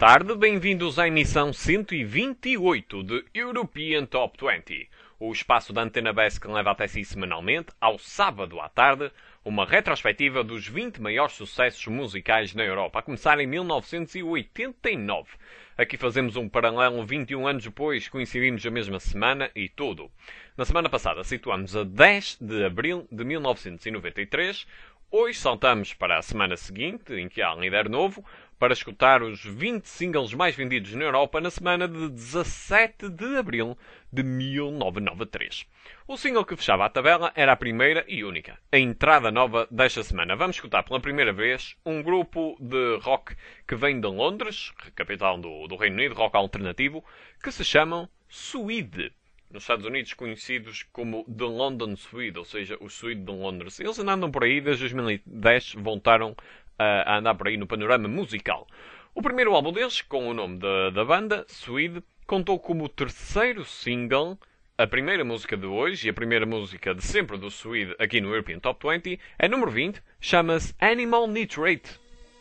tarde, bem-vindos à emissão 128 de European Top 20, o espaço da Antena BES que leva até si semanalmente, ao sábado à tarde, uma retrospectiva dos 20 maiores sucessos musicais na Europa, a começar em 1989. Aqui fazemos um paralelo 21 anos depois, coincidimos a mesma semana e tudo. Na semana passada situamos a 10 de abril de 1993, hoje saltamos para a semana seguinte, em que há líder novo, para escutar os 20 singles mais vendidos na Europa na semana de 17 de abril de 1993. O single que fechava a tabela era a primeira e única, a entrada nova desta semana. Vamos escutar pela primeira vez um grupo de rock que vem de Londres, capital do Reino Unido, rock alternativo, que se chamam Suede. Nos Estados Unidos conhecidos como The London Suede, ou seja, o Suede de Londres. Eles andam por aí desde 2010, voltaram a andar por aí no panorama musical. O primeiro álbum deles, com o nome da banda, Suede, contou como terceiro single a primeira música de hoje e a primeira música de sempre do Suede aqui no European Top 20, é número 20, chama-se Animal Nitrate.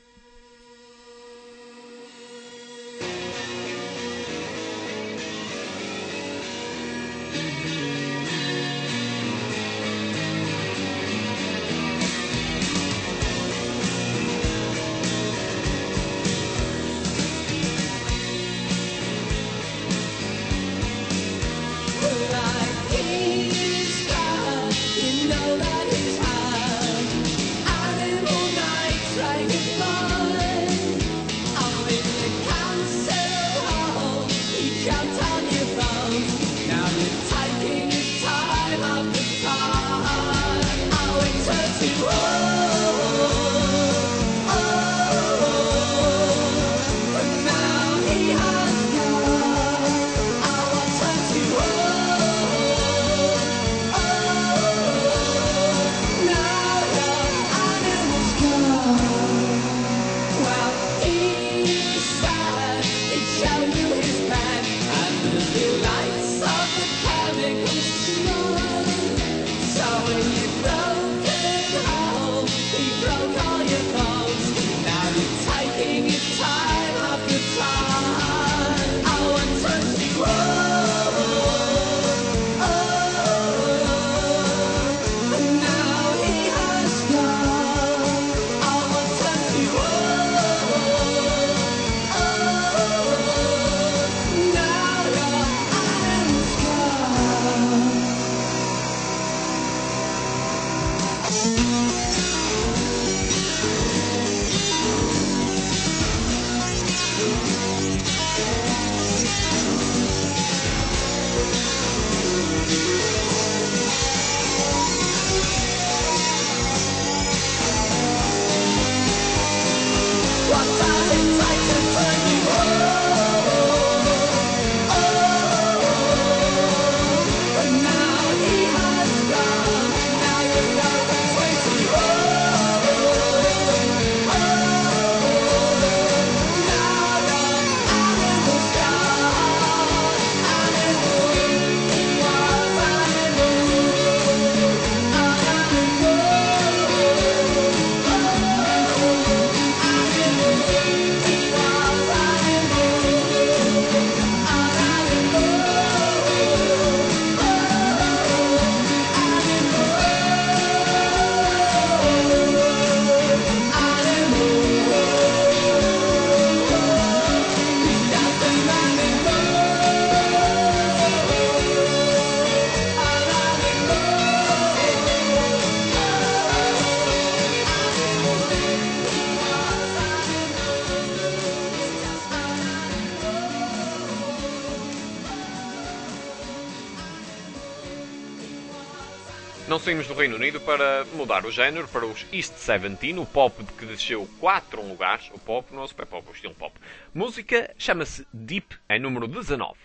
Não saímos do Reino Unido para mudar o género para os East 17, o pop que desceu 4 lugares. O pop, não é o super pop, o estilo pop. Música chama-se Deep, é número 19.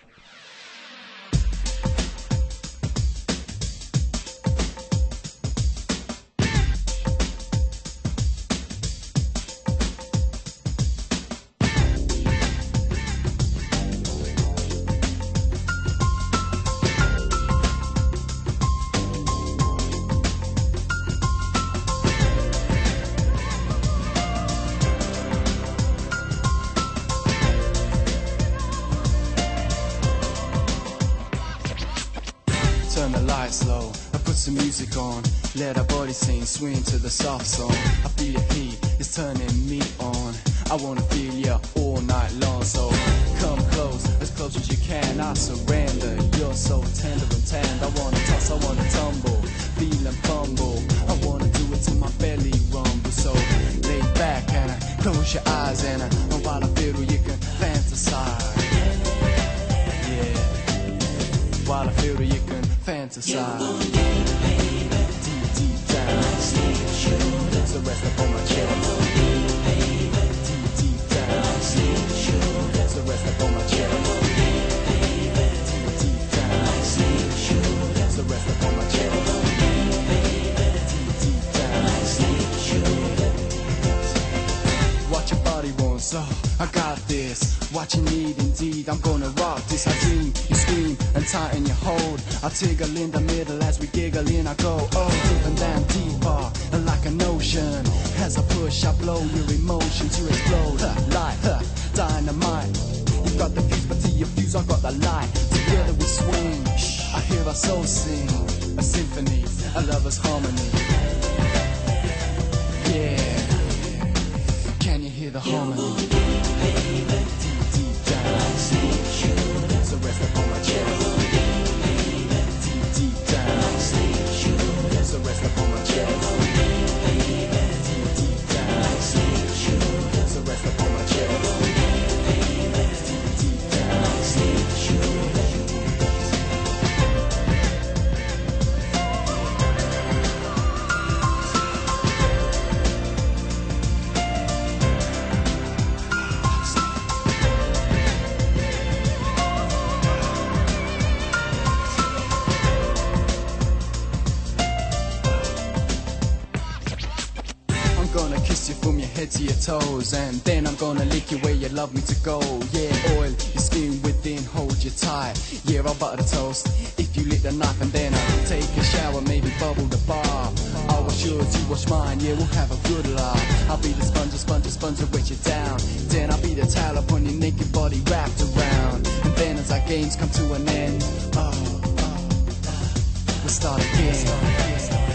Turn the lights low, I put some music on. Let our body sing, swing to the soft song. I feel the heat, it's turning me on. I wanna feel ya all night long. So come close as you can. I surrender, you're so tender and tanned. I wanna toss, I wanna tumble, feel and fumble. I wanna do it till my belly rumbles. So lay back and close your eyes and while I feel you can fantasize. Yeah, while I feel you can fantasize. Deep, deep down, so rest up on my chest. Deep, deep down, so rest up on my chest. Deep, deep down, so rest up on my chest. Deep, deep down, watch your body roll, so I got this. What you need indeed, I'm gonna rock this. I dream, you scream and tighten your hold. I tingle in the middle as we giggle in. I go, oh, deep and down deeper, like an ocean. As I push, I blow your emotions to explode like dynamite. You got the fuse, but to your fuse, I got the light. Together we swing, I hear our soul sing. A symphony, a lover's harmony. Yeah, can you hear the harmony? Deep down, so rest up on my chest. Deep down, so rest up on my chest. Deep down, so rest up on my chest. Deep down, from your head to your toes, and then I'm gonna lick you where you love me to go. Yeah, oil your skin within, hold you tight. Yeah, I'll butter the toast if you lick the knife, and then I'll take a shower, maybe bubble the bar. I'll wash yours, you wash mine, yeah, we'll have a good laugh. I'll be the sponge to wet you down. Then I'll be the towel upon your naked body wrapped around. And then as our games come to an end, we'll start again.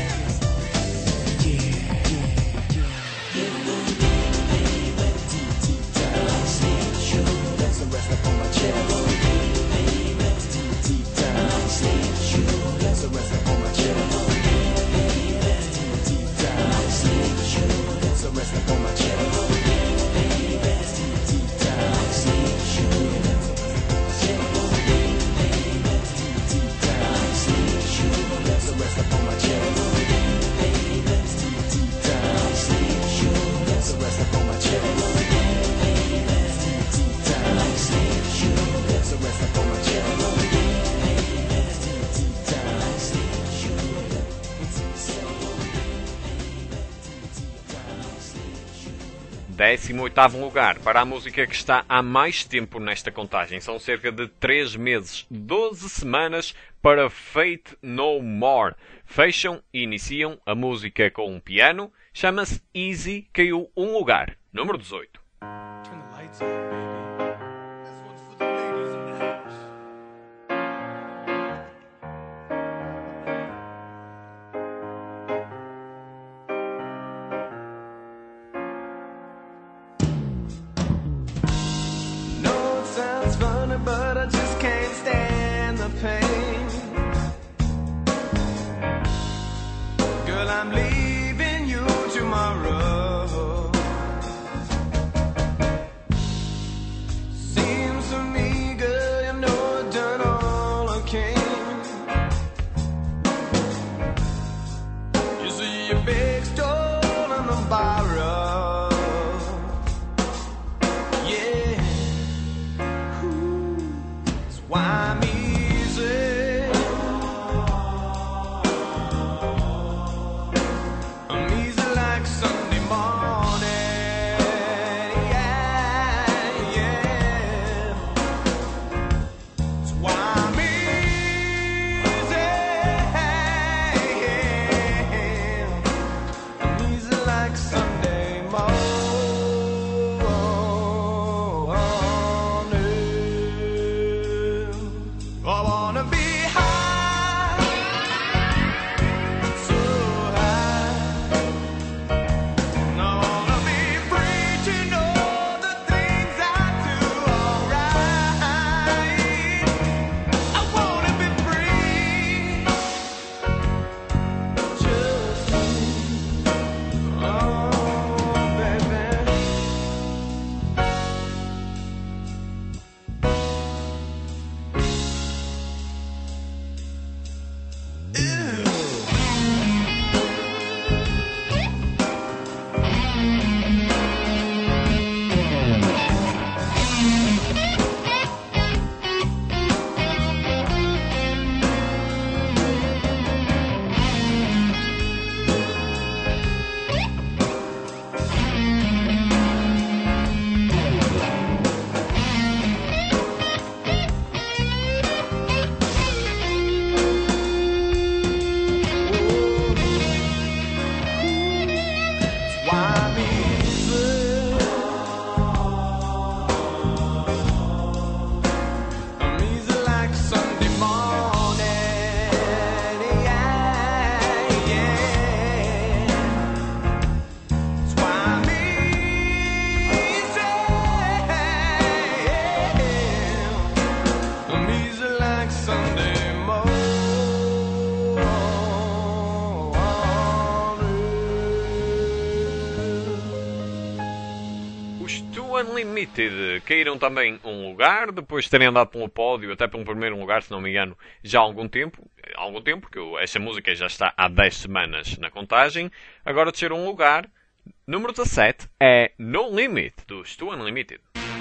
Décimo oitavo lugar para a música que está há mais tempo nesta contagem. São cerca de 3 meses, 12 semanas para Faith No More. Fecham e iniciam a música com um piano. Chama-se Easy, caiu um lugar, número 18. Turn the lights on, baby. This one's for the ladies in the house. No, it sounds funny, but I just can't stand the pain. Girl, I'm leaving you tomorrow. Seems to me, girl, you know I've done all I can. You see your big stolen and borrowed. Yeah. Ooh. That's why I'm easy. Unlimited caíram também um lugar, depois de terem andado pelo pódio, até pelo primeiro lugar, se não me engano, já há algum tempo, porque esta música já está há 10 semanas na contagem. Agora desceram um lugar. Número 17 é No Limit, dos Stu Unlimited.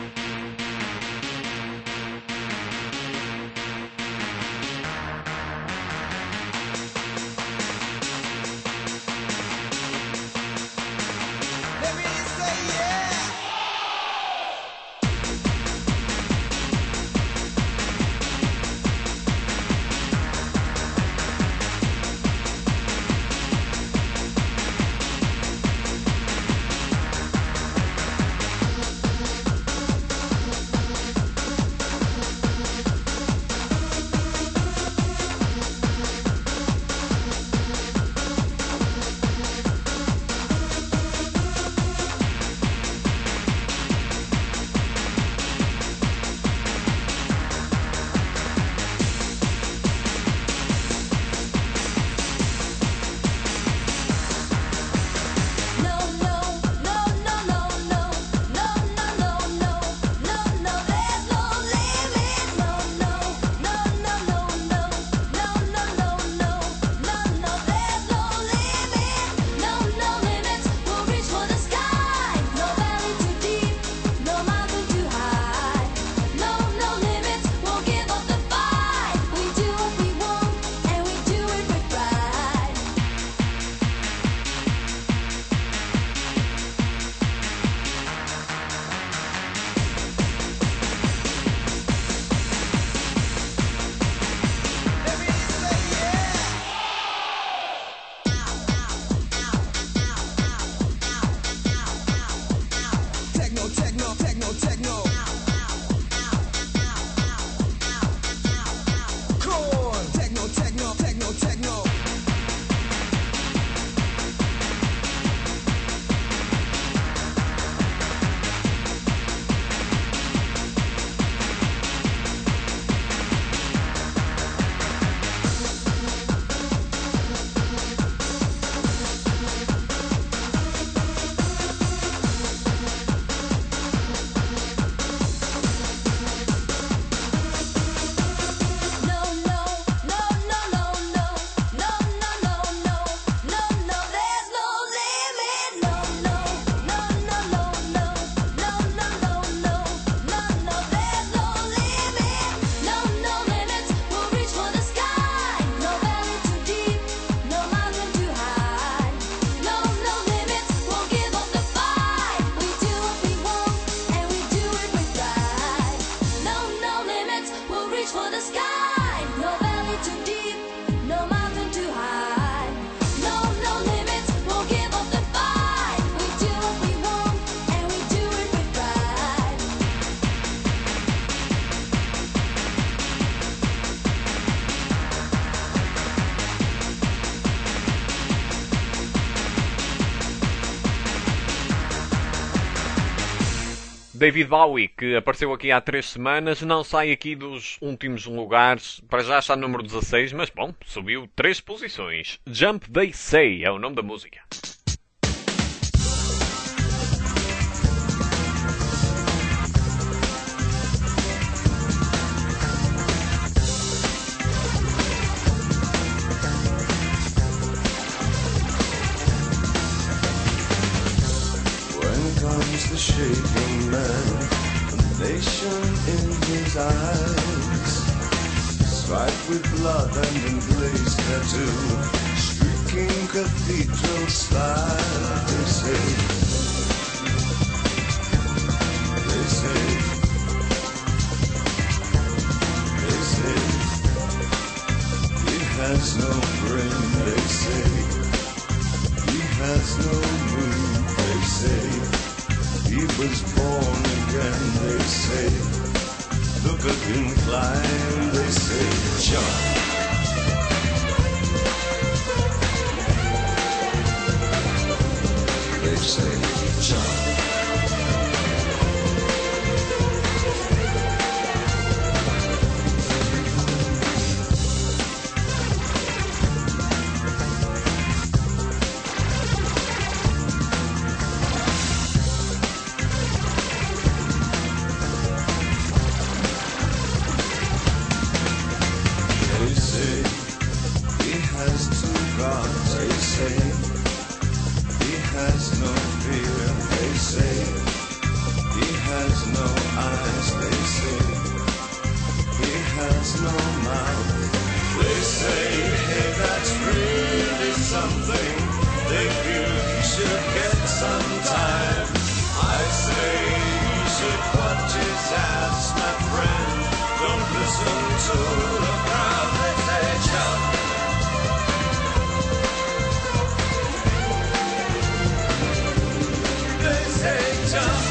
David Bowie, que apareceu aqui há 3 semanas, não sai aqui dos últimos lugares. Para já está no número 16, mas bom, subiu 3 posições. Jump They Say é o nome da música. The shaking man, a nation in his eyes, striped with blood and emblazed tattoo, streaking cathedral style. They say, they say, they say, he has no brain. They say, he has no mood. They say, he was born again, they say. Look at him climb, they say. Jump. They say, jump. has two gods, they say. He has no fear, they say. He has no eyes, they say. He has no mouth. They say, hey, that's really something. They feel he should get some time. I say he should watch his ass, my friend. Don't listen to the crowd. They say, jump. They say, jump.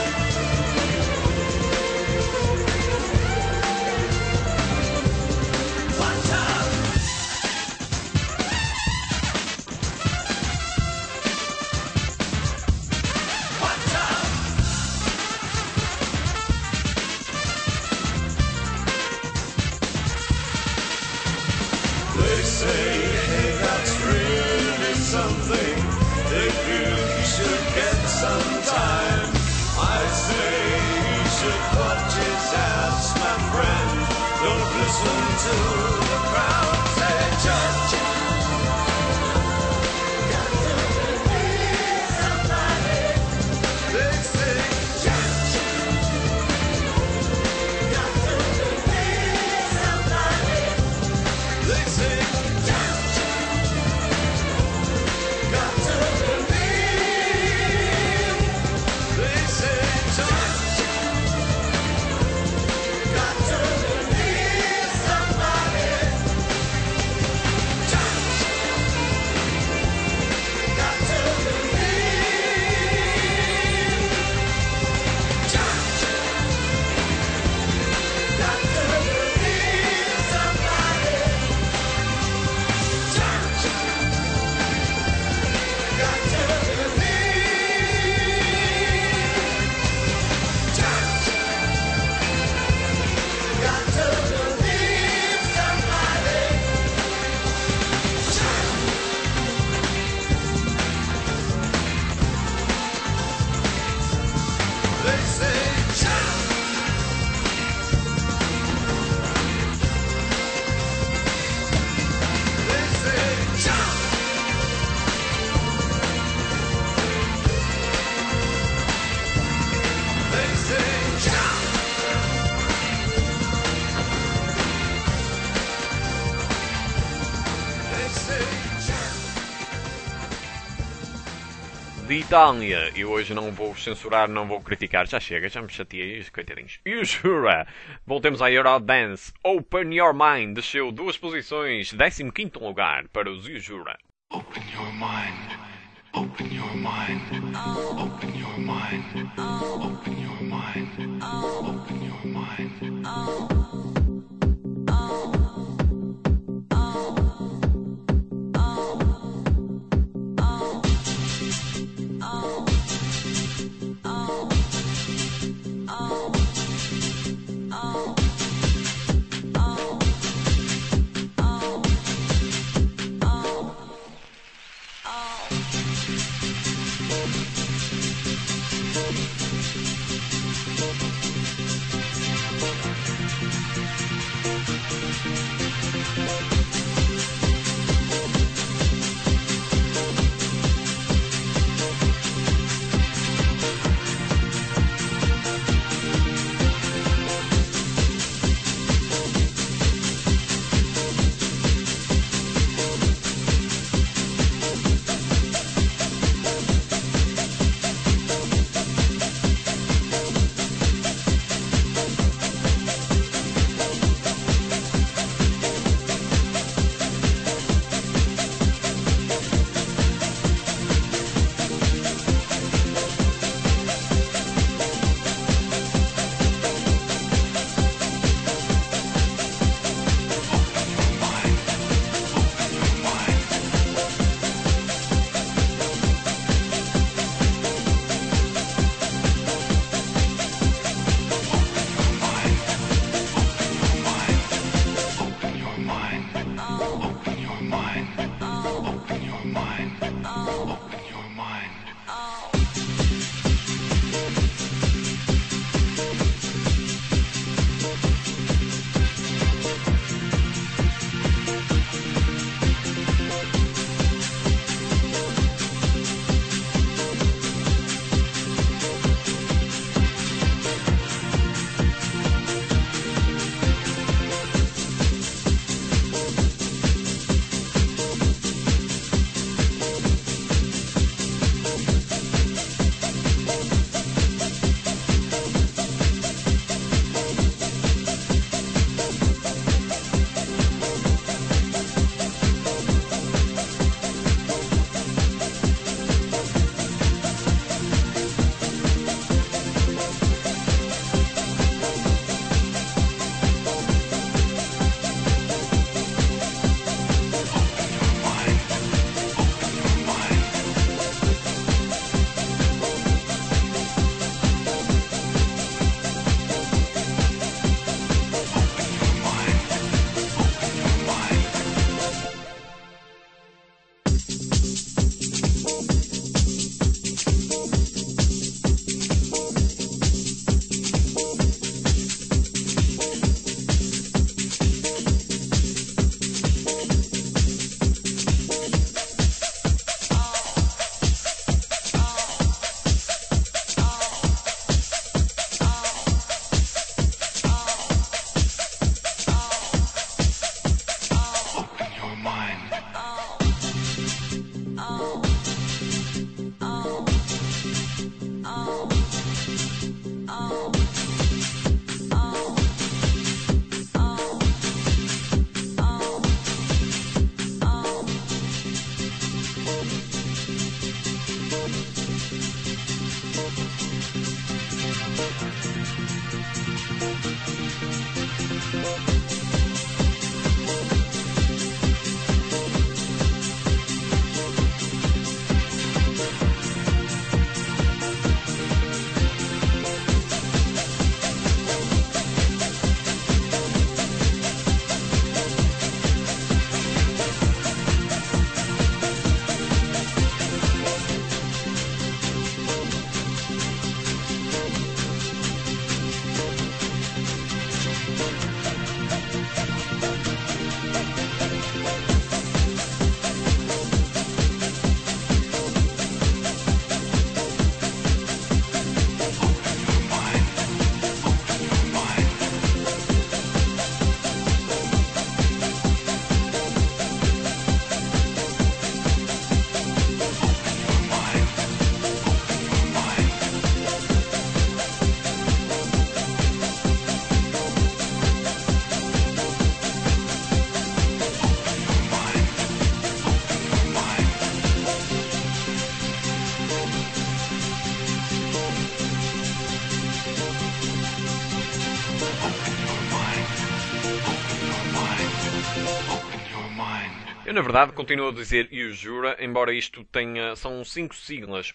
They say, hey, that's really something. They feel he should get some time. I say he should watch his ass, my friend. Don't listen to the crowd. Say, judge. Got to believe somebody. They say, judge. Got to believe somebody. They say, judge. Got to believe. They say, judge. Got to believe somebody. Judge. Got to believe. Judge. Got to believe somebody. Judge. Got to believe. Judge. Got to believe somebody. They say, jump. They say, jump. They say, jump. They say, jump. De Itália, e hoje não vou censurar, não vou criticar, já chega, já me chateei, coitadinhos. E o Jura, voltemos à Eurodance. Open Your Mind desceu 2 posições, 15º lugar para os Jura. Open your mind. Open your mind. Open your mind. Open your mind. Open your mind. Eu, na verdade, continuo a dizer Jura, embora isto são 5 siglas,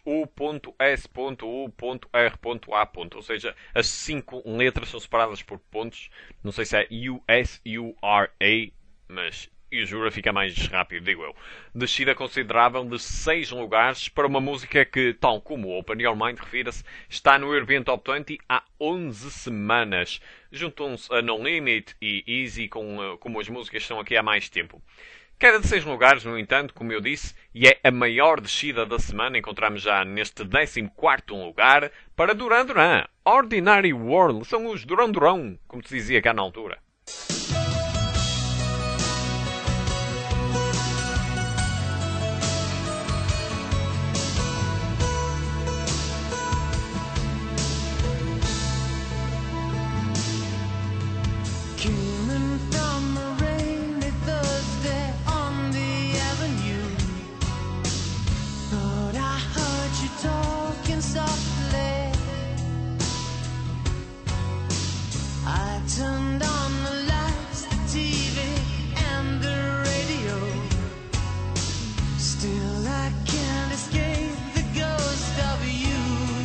U.S.U.R.A. Ou seja, as 5 letras são separadas por pontos. Não sei se é U.S.U.R.A., mas Jura fica mais rápido, digo eu. Descida considerável de 6 lugares para uma música que, tal como Open Your Mind refira-se, está no European Top 20 há 11 semanas. Juntam-se a No Limit e Easy como as músicas estão aqui há mais tempo. Queda de 6 lugares, no entanto, como eu disse, e é a maior descida da semana. Encontramos já neste 14º lugar para Duran Duran. Ordinary World. São os Durão Durão, como se dizia cá na altura. Turned on the lights, the TV, and the radio. Still I can't escape the ghost of you.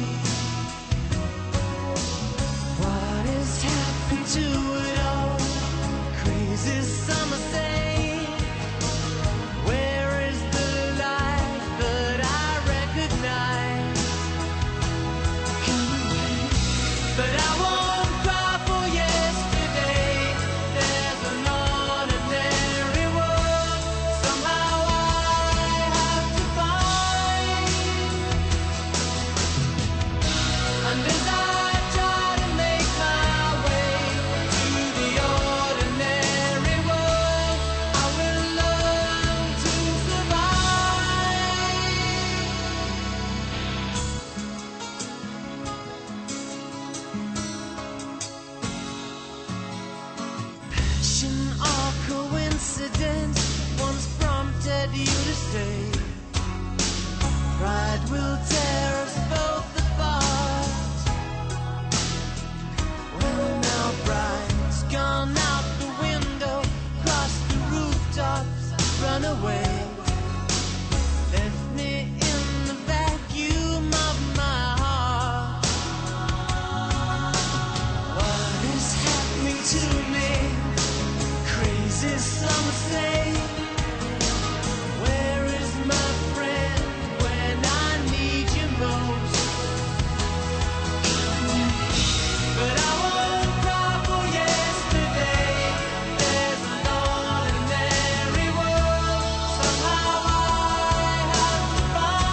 What has happened to it all? Crazy summer thing. Where is the life that I recognize? Come away, but I won't. Once prompted you to stay. Pride will tear us both apart. Well, now pride's gone out the window, crossed the rooftops, run away. Left me in the vacuum of my heart. What is happening to me? Crazy summer thing. Where is my friend when I need you most? But I won't cry for yesterday. There's an ordinary world. Somehow I have to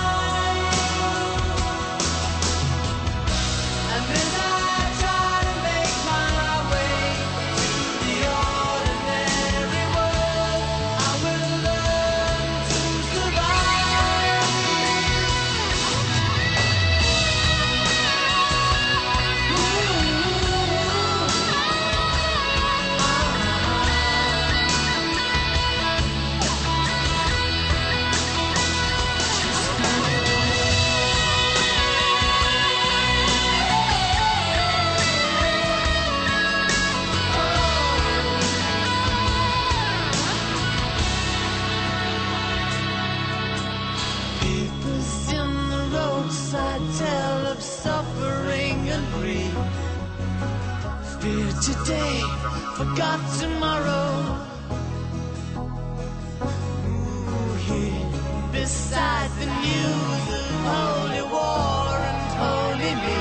find. And as I try to make my way to the ordinary world, I will learn to survive. Papers in the roadside tell of suffering and grief. Fear today, forgot tomorrow. Ooh, here beside the news of holy war and holy me.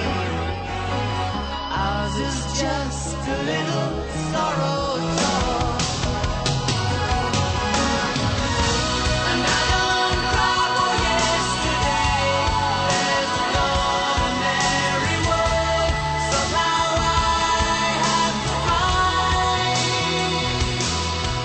Ours is just a little sorrow talk. And I don't cry for yesterday. There's an ordinary world. Somehow I have to find.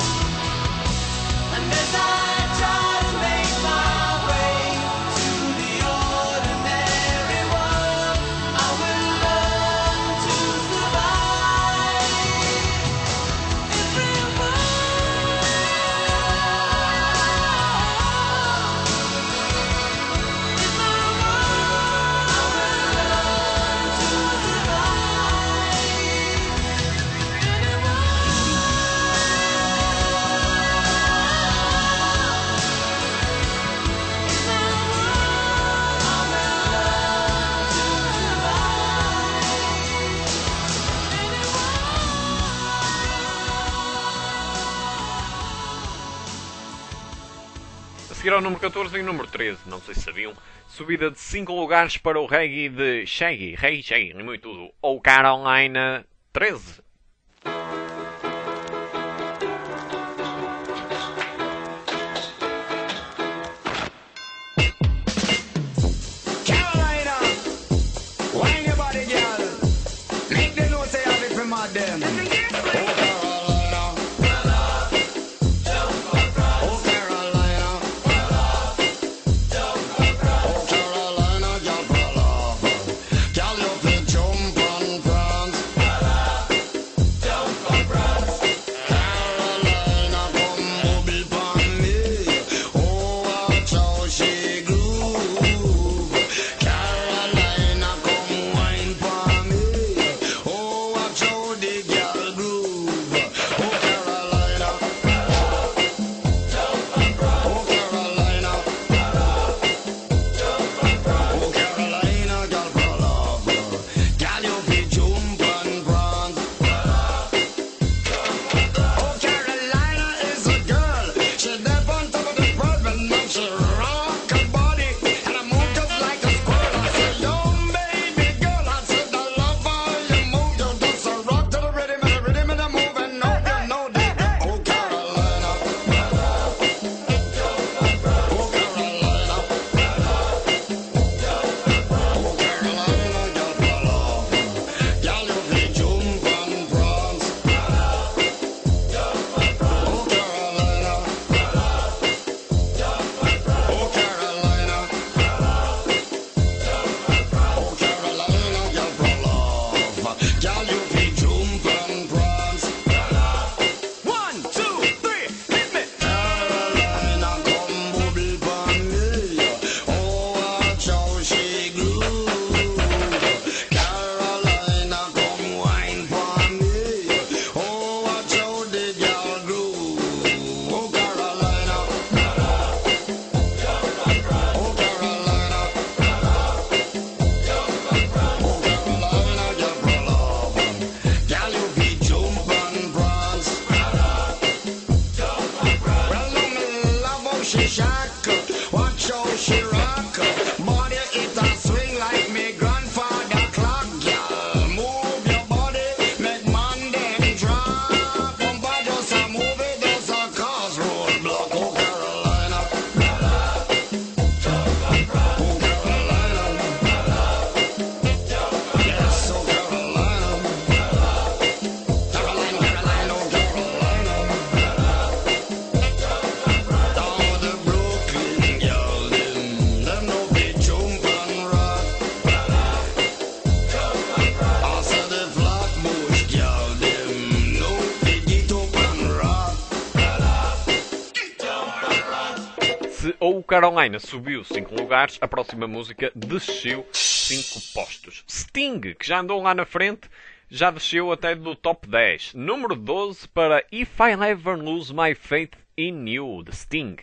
seguir ao número 14 e número 13, não sei se sabiam, subida de 5 lugares para o reggae de Shaggy, muito tudo, ou Carolina 13. Carolina, wine your body, girl. Make them know say I'm from my them. O Carolina subiu 5 lugares, a próxima música desceu 5 postos. Sting, que já andou lá na frente, já desceu até do top 10. Número 12 para If I Ever Lose My Faith in You, de Sting.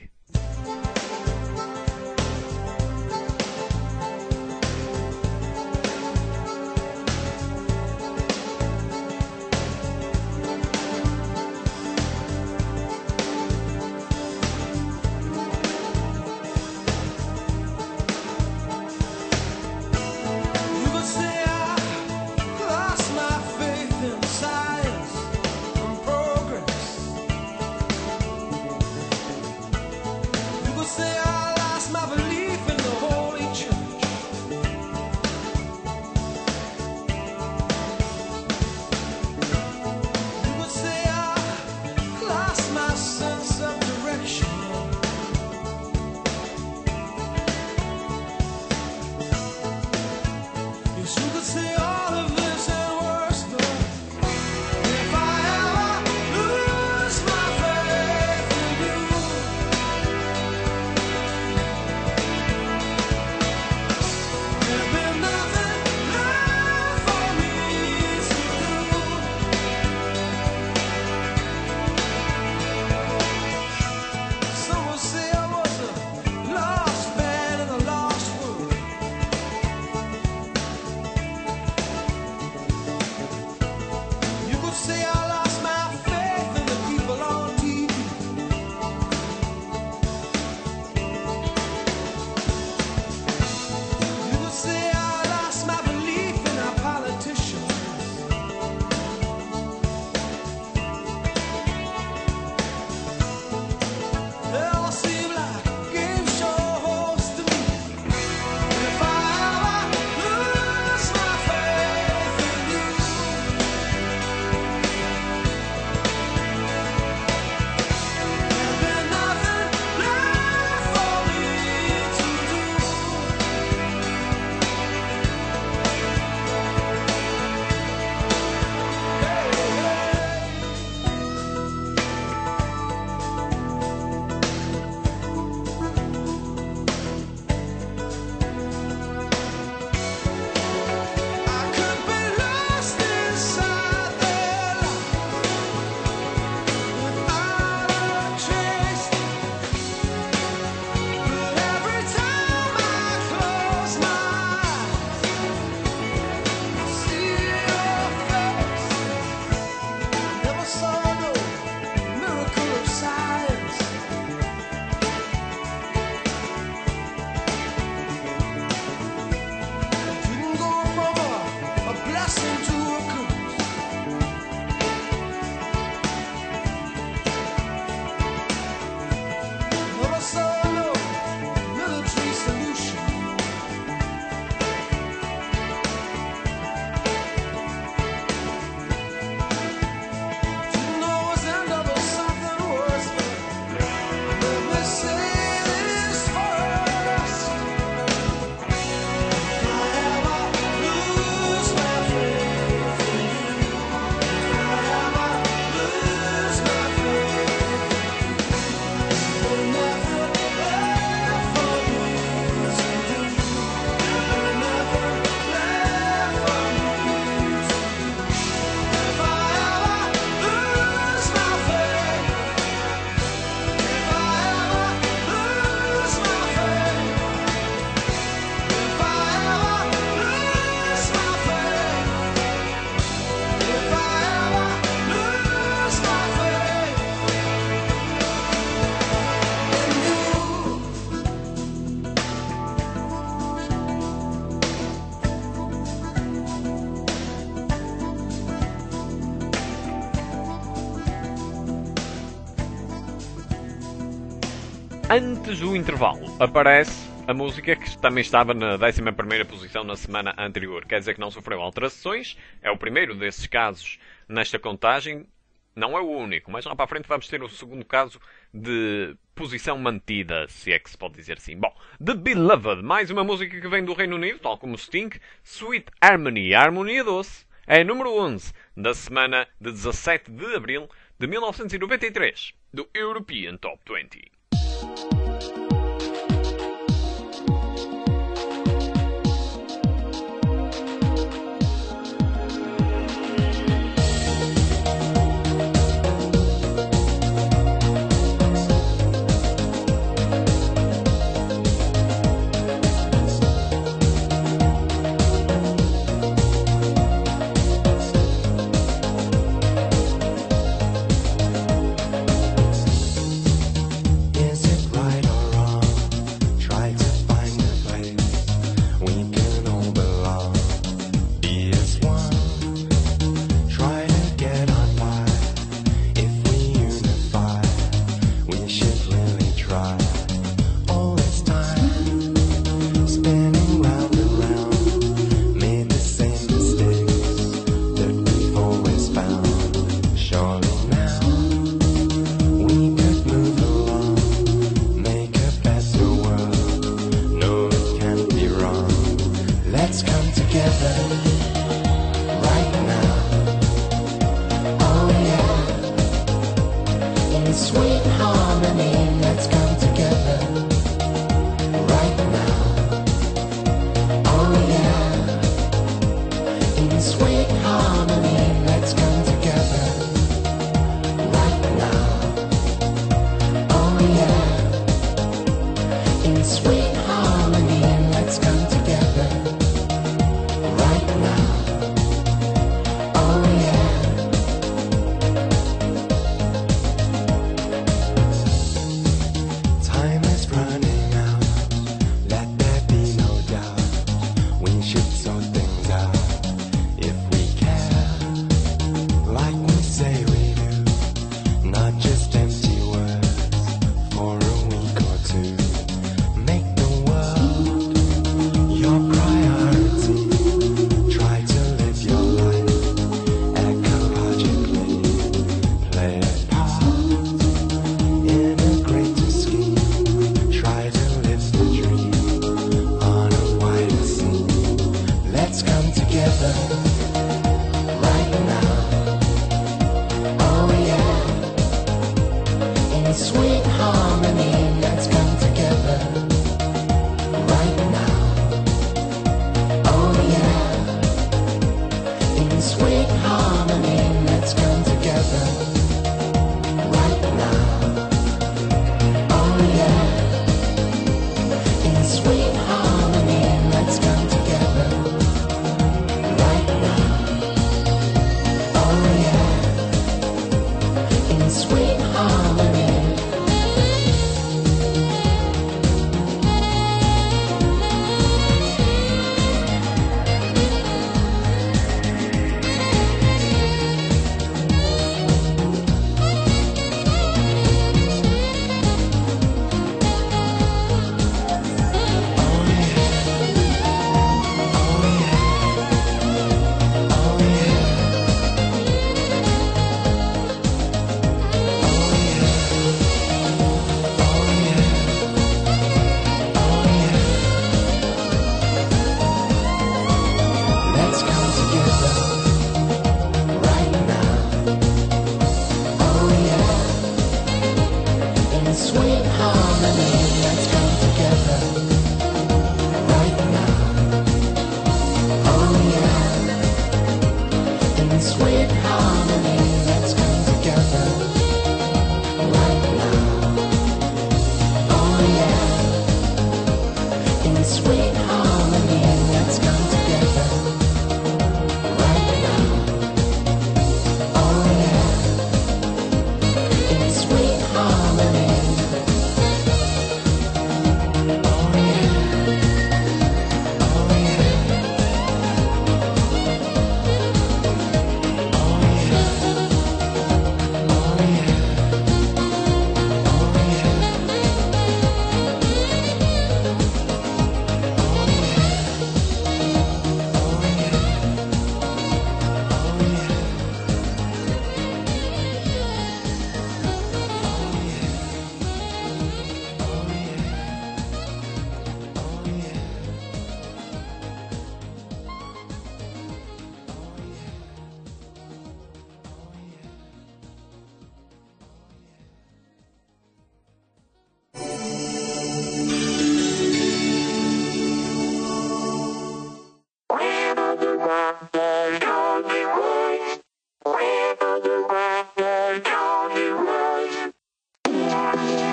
Antes do intervalo, aparece a música que também estava na 11ª posição na semana anterior. Quer dizer que não sofreu alterações. É o primeiro desses casos nesta contagem. Não é o único, mas lá para a frente vamos ter o segundo caso de posição mantida, se é que se pode dizer assim. Bom, The Beloved, mais uma música que vem do Reino Unido, tal como Sting. Sweet Harmony, a Harmonia Doce, é número 11 da semana de 17 de abril de 1993, do European Top 20.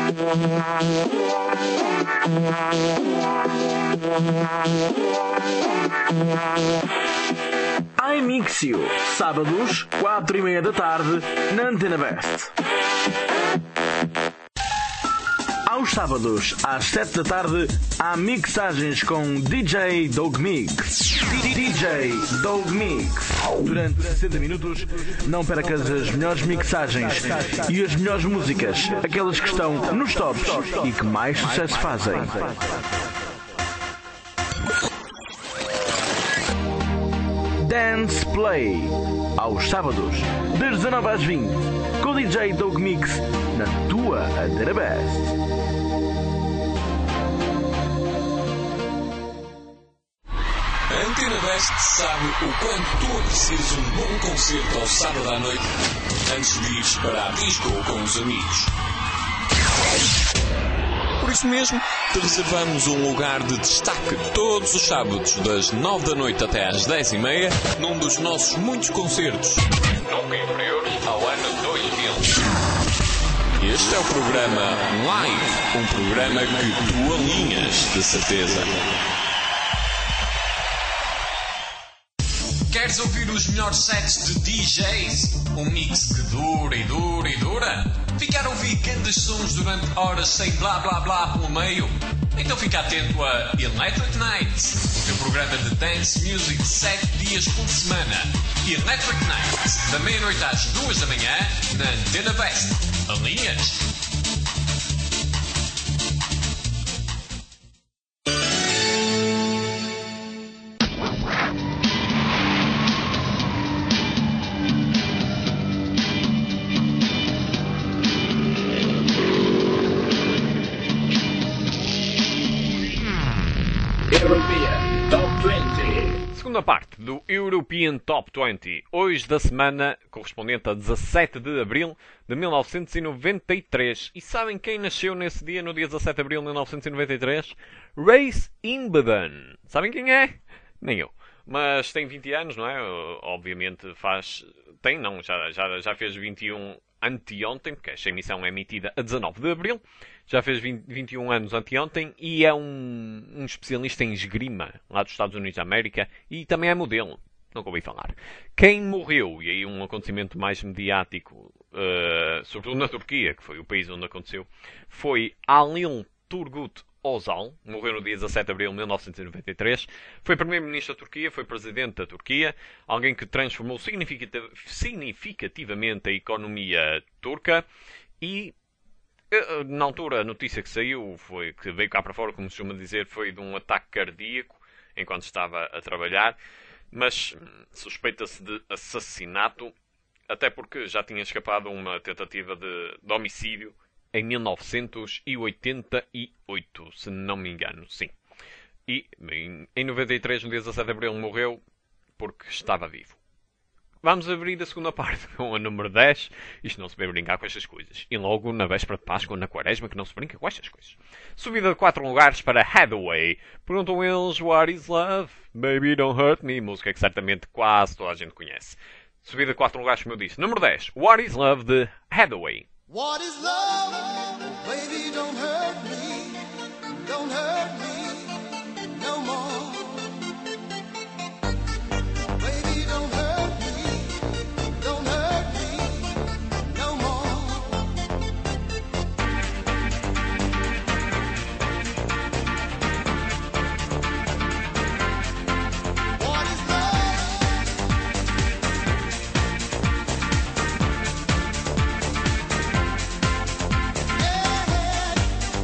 iMixio, sábados, 4:30 da tarde, na Antena Best. Aos sábados, às 7 da tarde, há mixagens com DJ Dog Mix. DJ Dog Mix. Durante 60 minutos, não percas as melhores mixagens e as melhores músicas, aquelas que estão nos tops e que mais sucesso fazem. Dance Play, aos sábados, das 19 às 20, com o DJ Dog Mix, na tua Antena Best. A Antena Best sabe o quanto tu aprecias um bom concerto ao sábado à noite antes de ires para a disco ou com os amigos. Por isso mesmo, te reservamos um lugar de destaque todos os sábados das 9 da noite até às 10:30 num dos nossos muitos concertos, nunca inferiores ao ano 2000. Este é o programa Live, um programa que tu alinhas, de certeza. Queres ouvir os melhores sets de DJs? Um mix que dura e dura e dura? Ficar a ouvir grandes sons durante horas sem blá blá blá pelo meio? Então fica atento a Electric Nights, o teu programa de dance music 7 dias por semana. Electric Nights, da meia-noite às 2 da manhã, na Antena Best. Alinhas? Segunda parte do European Top 20, hoje da semana correspondente a 17 de abril de 1993. E sabem quem nasceu nesse dia, no dia 17 de abril de 1993? Race Inbeden. Sabem quem é? Nem eu. Mas tem 20 anos, não é? Obviamente já fez 21 anteontem, porque esta emissão é emitida a 19 de abril. Já fez 21 anos anteontem e é um especialista em esgrima lá dos Estados Unidos da América e também é modelo. Nunca ouvi falar. Quem morreu, e aí um acontecimento mais mediático, sobretudo na Turquia, que foi o país onde aconteceu, foi Halil Turgut Özal, morreu no dia 17 de abril de 1993, foi primeiro-ministro da Turquia, foi presidente da Turquia, alguém que transformou significativamente a economia turca e, na altura, a notícia que saiu, que veio cá para fora, como se costuma dizer, foi de um ataque cardíaco enquanto estava a trabalhar, mas suspeita-se de assassinato, até porque já tinha escapado uma tentativa de homicídio em 1988, se não me engano, sim. E em 93, no dia 17 de abril, morreu porque estava vivo. Vamos abrir a segunda parte com a número 10. Isto não se deve brincar com estas coisas. E logo na véspera de Páscoa, na Quaresma, que não se brinca com estas coisas. Subida de 4 lugares para Hathaway. Perguntam eles, what is love? Baby don't hurt me. Música que certamente quase toda a gente conhece. Subida de 4 lugares, como eu disse. Número 10, What is Love, de Hathaway. What is love? Baby, don't hurt me. Don't hurt me no more. Baby, don't hurt me. Don't hurt me no more. What is love?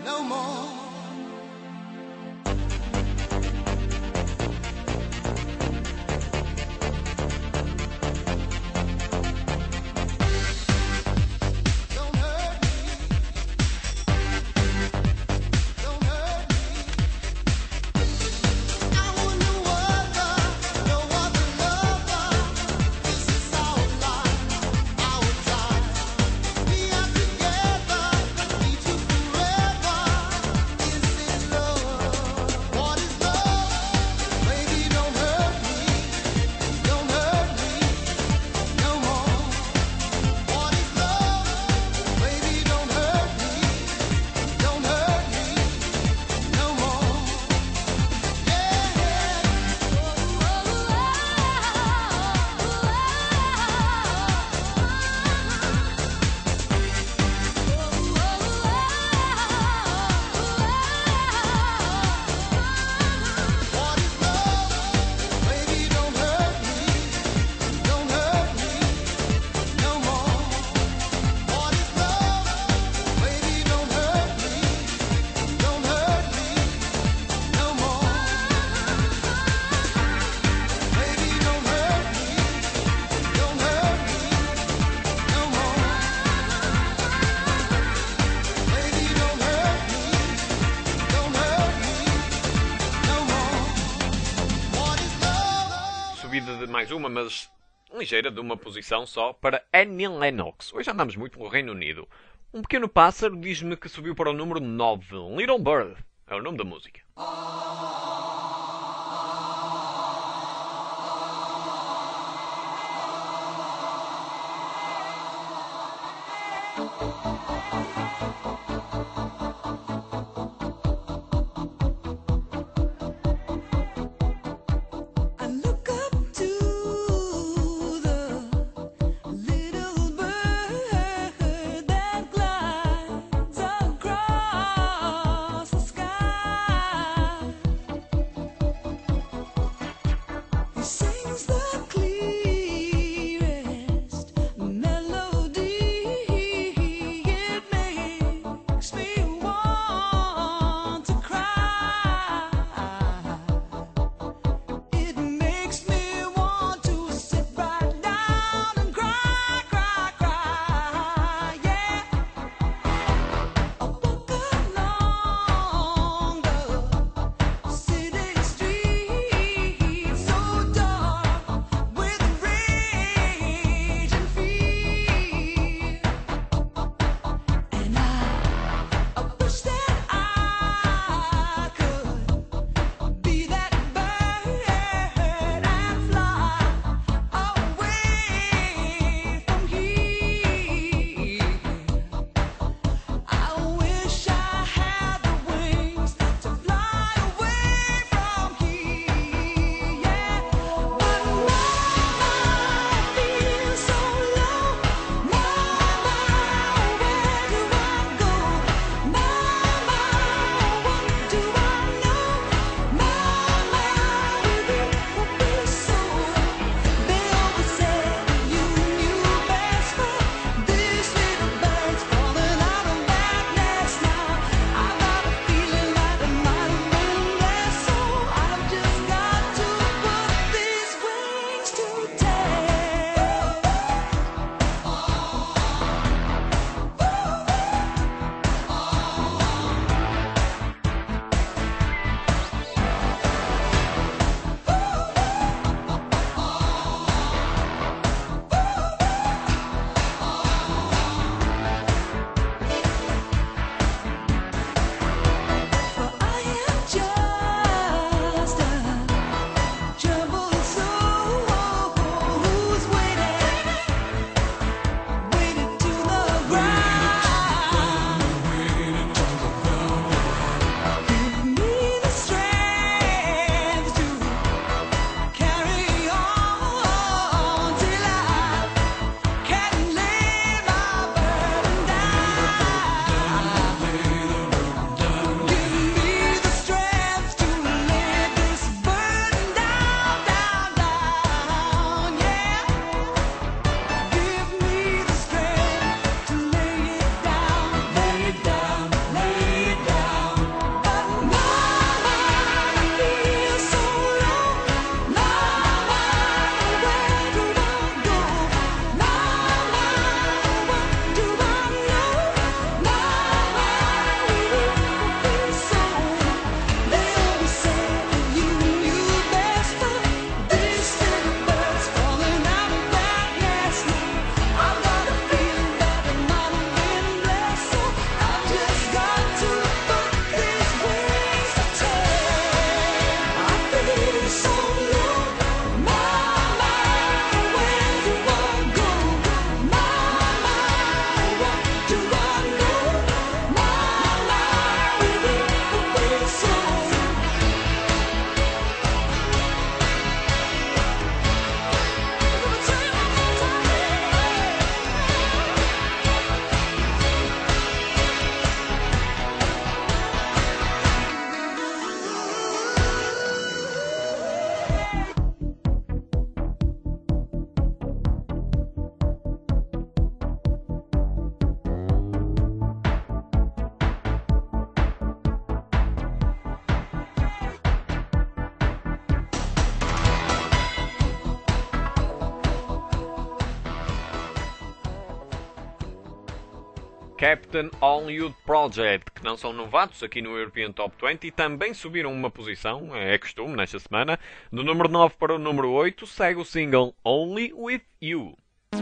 no more. Don't hurt me. Don't hurt me. I want no other lover. This is our life, our time. We are together, we two forever. Is this love? What is love? Baby, don't hurt me. Don't hurt me no more. What is love? Baby, don't hurt me. Don't hurt me no more. What is love? Baby, don't hurt me. Don't hurt me no more. What is love? Baby, don't hurt me. Don't hurt me no more. Baby, don't hurt me. Don't hurt me no more. Baby, don't hurt me. Don't hurt me no more. What is love? Subida de mais uma, mas ligeira, de uma posição só, para Annie Lennox. Hoje andamos muito no Reino Unido. Um pequeno pássaro diz-me que subiu para o número 9. Little Bird é o nome da música. I look up to the little bird that glides across the sky. He sings the clearest melody. It makes Captain All Youth Project, que não são novatos aqui no European Top 20 e também subiram uma posição, é costume nesta semana. Do número 9 para o número 8 segue o single Only With You.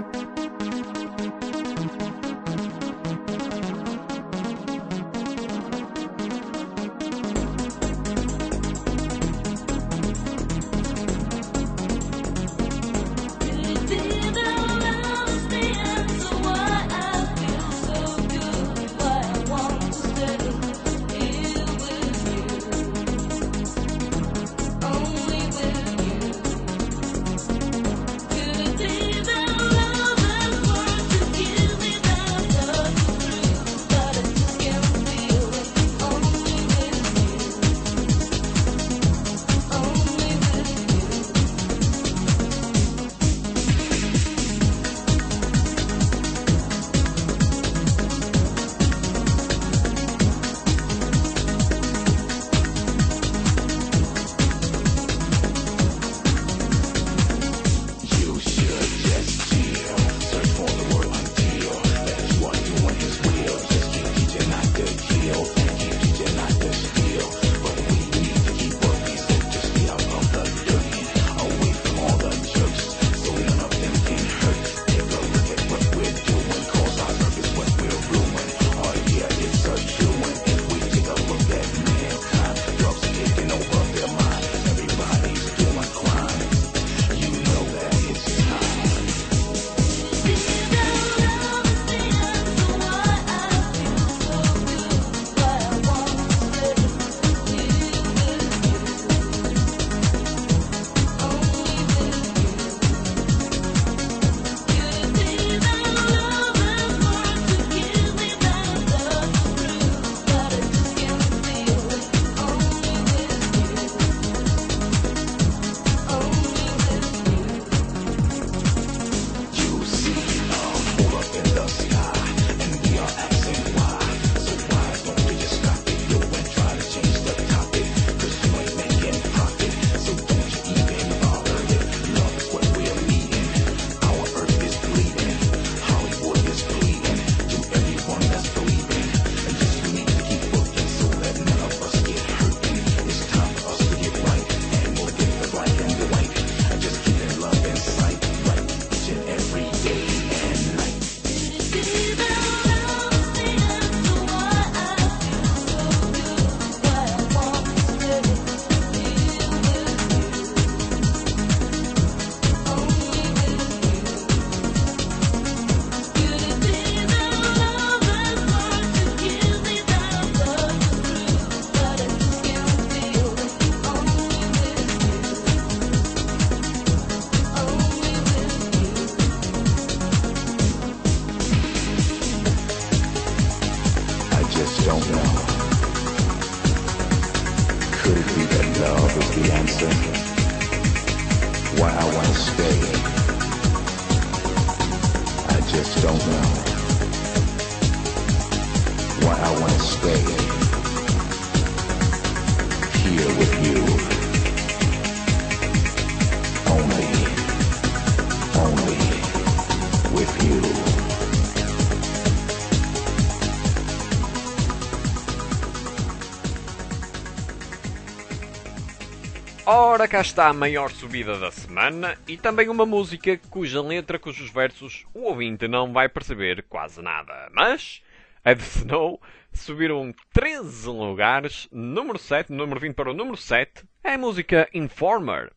Ora, cá está a maior subida da semana e também uma música cuja letra, cujos versos, o ouvinte não vai perceber quase nada. Mas a The Snow subiram 13 lugares, número 7, número 20 para o número 7, é a música Informer.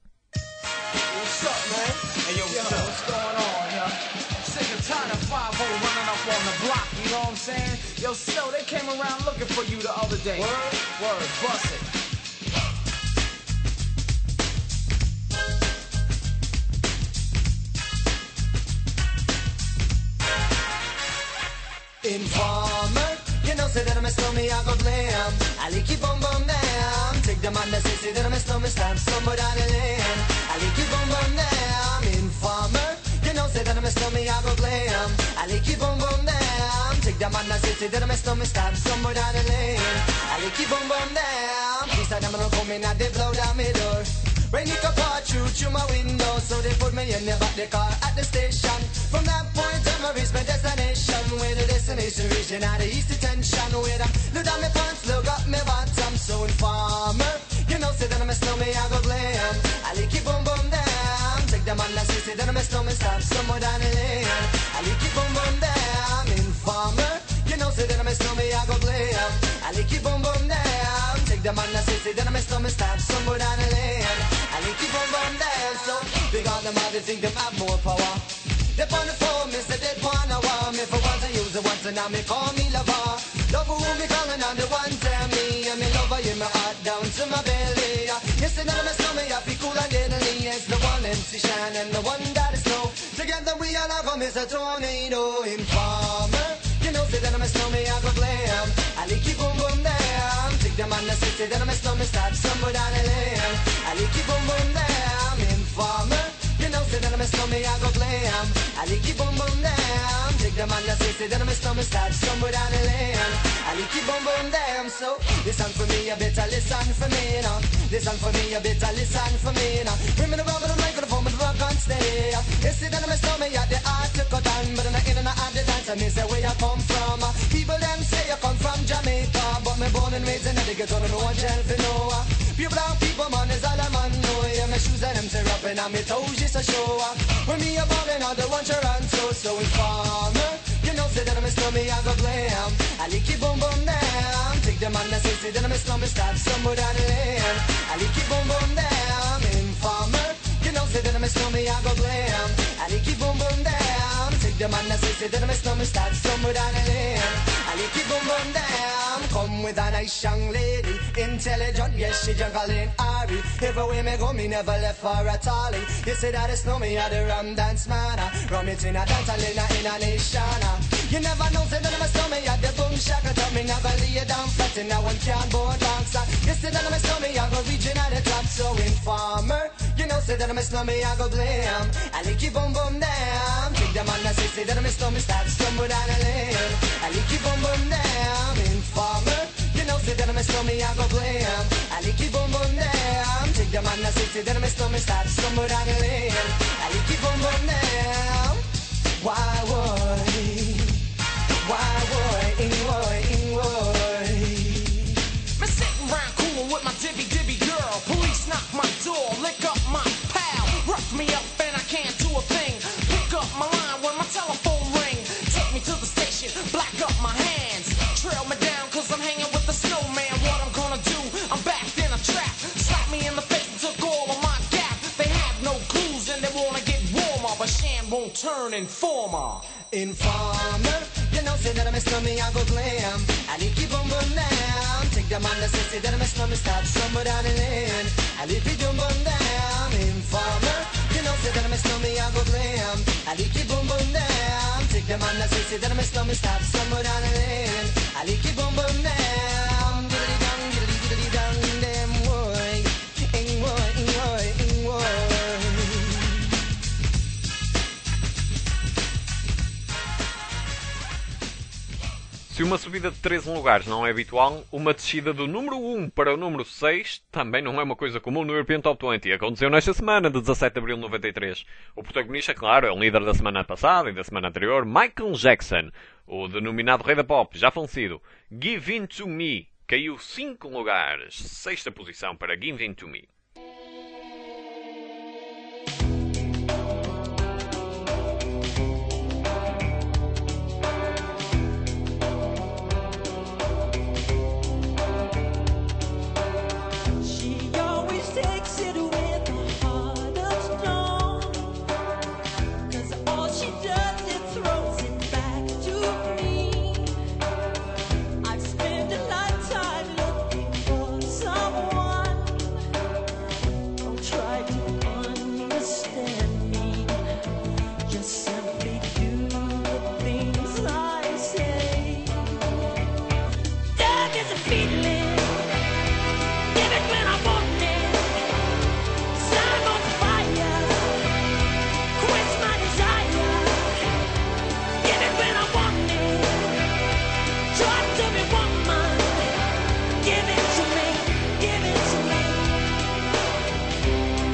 What's up, man? Hey, yo, what's going on, yo? Sick and tired of 5-0 running up on the block, you know what I'm saying? Yo, Snow, they came around looking for you the other day. Word, bust it. Informer, you know, say that I'm a stormy, I go blam. I like you boom boom down. Take the man that say that I'm a stormy, stand somewhere down the lane. I like you boom boom down. Informer, you know, say that I'm a stormy, I go blam. I like you boom boom down. Take the man that say that I'm a stormy, stand somewhere down the lane. I like you boom boom down. Please, I'm gonna come in and they blow down my door. Rain it could pour through my window, so they put me in the back the car at the station. From that point on, I reached my destination. Where the destination region at the east detention. Where I look down my pants, look up my bottom. So informer, you know, say that I'm a snowman, I go glam. I like it boom boom down. Take them on the say that I'm a snowman, stop somewhere down the lane. I like it boom boom down. Informer, you know, say that I'm a snowman, I go glam. I like it boom boom down. Take them on the say that I'm a snowman, stop somewhere down the lane. I like it boom boom down. So big on them, they think they have more power. They on the phone, me say they wanna want me. For once I use it once and now me call me lover. Love who me calling on the one tell me. And me lover in my heart down to my belly. Yes, and I'm a stomach, I feel cool and deadly. It's the one MC Shine and the one that is snow. Together we all have a Mr. Tornado Informer. You know, say that I'm a snowman, I go glam. I like it boom boom down. Take them on the city, then I'm a snowman, start somewhere down the lane. I like it boom boom down. Informer. You know, say that I'm a snowman, I go glam. I like it boom boom down. Take them on the city, then I'm a snowman, start somewhere down the lane. I like it boom boom down. So listen for me, you better listen for me now. Listen for me, you better listen for me now. Bring me the rubber, the microphone, and rock on stay. You see that I'm a snowman, yeah, the art to cut on. But I'm in and out of the dance, and me say where you come from. People them say you come from Jamaica, but me born and raised in the ghetto, no one tell for no. Pure brown people, man, is all I'm on. No, yeah, my shoes and them tear up, and my toes just a show. When me a ballin', all the one Toronto, so informer. You know, say that I'm a snowman, I go glam. I like it boom boom down. Take them on the city, then I'm a snowman, start somewhere down the lane. I like it boom boom down. Informer. You know, say that I'm a snowman, I go glam. I like it boom boom down. Take them on the city, then I'm a snowman, start somewhere down the lane. I like it boom boom down. Come with a nice young lady, intelligent, yes, she jungle in Ari. Everywhere me go, me never left for a tally. You say that it's no me, I the rum dance man. Rum it in a dance, I in a nation. You never know, say that I'm a snowman, I the boom shaka. Tell me never lay it down flat, and now one can't board bounce. You say that I'm a snowman, I go reaching at the top, so informer. You know, say that I'm a snowman, I go glam. I like it boom boom down. Take them on the say that I'm a snowman, start stumble down the lane. I like it boom boom down. Informer. You know, say that I'm a snowman, I go glam. I like it boom boom down. Take them on the say that I'm a snowman, start stumble down the lane. I like it boom boom down. Why would? Me sitting round cool with my dibby girl. Police knock my door, lick up my pal. Rough me up and I can't do a thing. Pick up my line when my telephone ring. Take me to the station, black up my hands. Trail me down cause I'm hanging with the snowman. What I'm gonna do, I'm backed in a trap. Slap me in the face and took all of my gap. They have no clues and they wanna get warmer, but Shan won't turn informer. Informer. You know, say that I'm a snowman, I go glam. I like it boom boom down. Take them on the say that I'm a snowman, start somewhere down the lane. I like it boom boom down. Informer. You know, say that I'm a snowman, I go glam. I like it boom boom down. Take them on the say that I'm a snowman, start somewhere down the lane. I like it boom boom down. Diddly dong, diddly dong, them boy. Ing boy, ing boy, ing boy. Se uma subida de 13 lugares não é habitual, uma descida do número 1 para o número 6 também não é uma coisa comum no European Top 20. Aconteceu nesta semana, de 17 de abril de 93. O protagonista, claro, é o líder da semana passada e da semana anterior, Michael Jackson, o denominado rei da pop, já falecido. Give In To Me caiu 5 lugares, 6ª posição para Give In To Me. She always takes it with a heart of stone. 'Cause all she does is throws it back to me. I've spent a lifetime looking for someone who'll try to understand me. Just simply do the things I say. Love is a feeling. Give it when I want it. Sun on fire. Quench my desire. Give it when I want it. Talk to me, woman. Give it to me. Give it to me.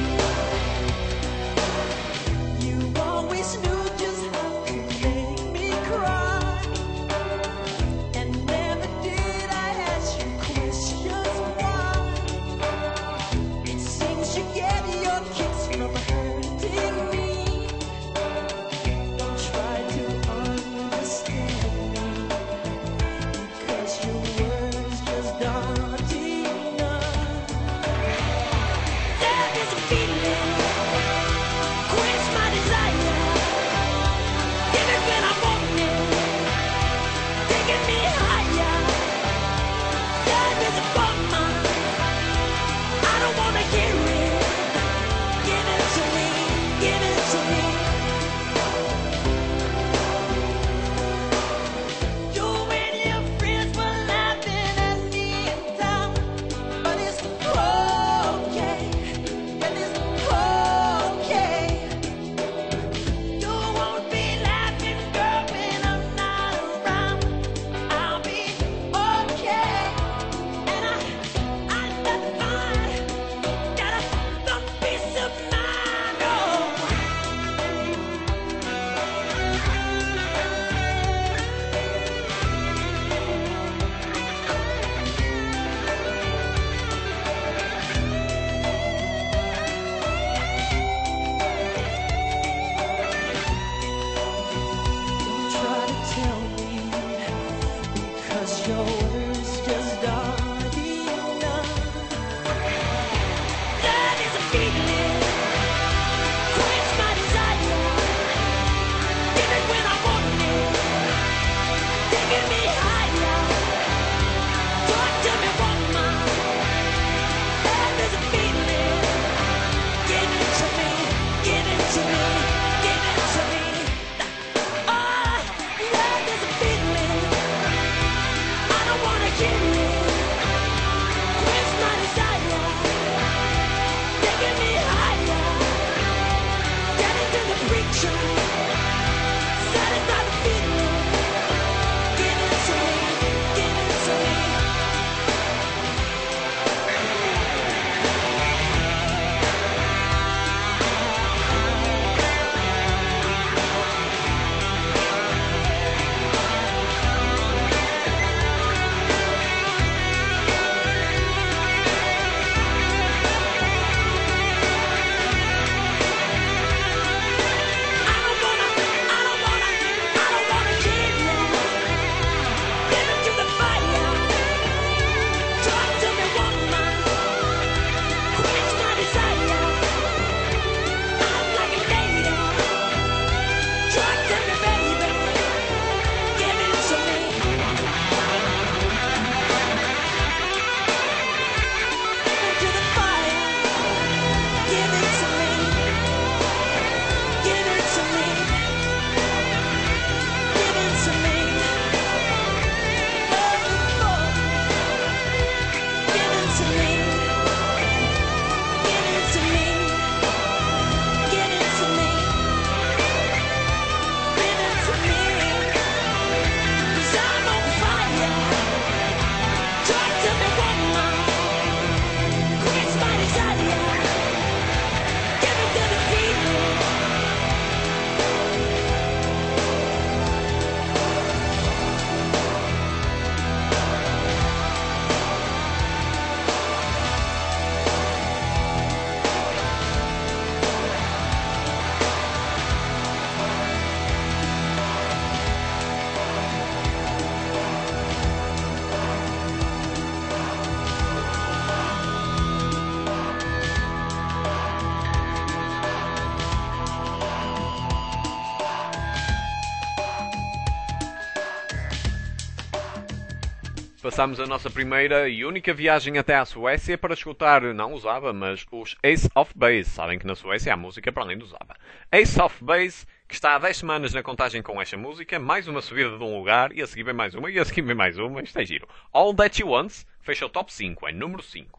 Passámos a nossa primeira e única viagem até à Suécia para escutar, não os ABBA, mas os Ace of Base. Sabem que na Suécia há música para além dos ABBA. Ace of Base, que está há 10 semanas na contagem com esta música, mais uma subida de um lugar, e a seguir vem mais uma, e a seguir vem mais uma, isto é giro. All That You Want fecha o top 5, é número 5.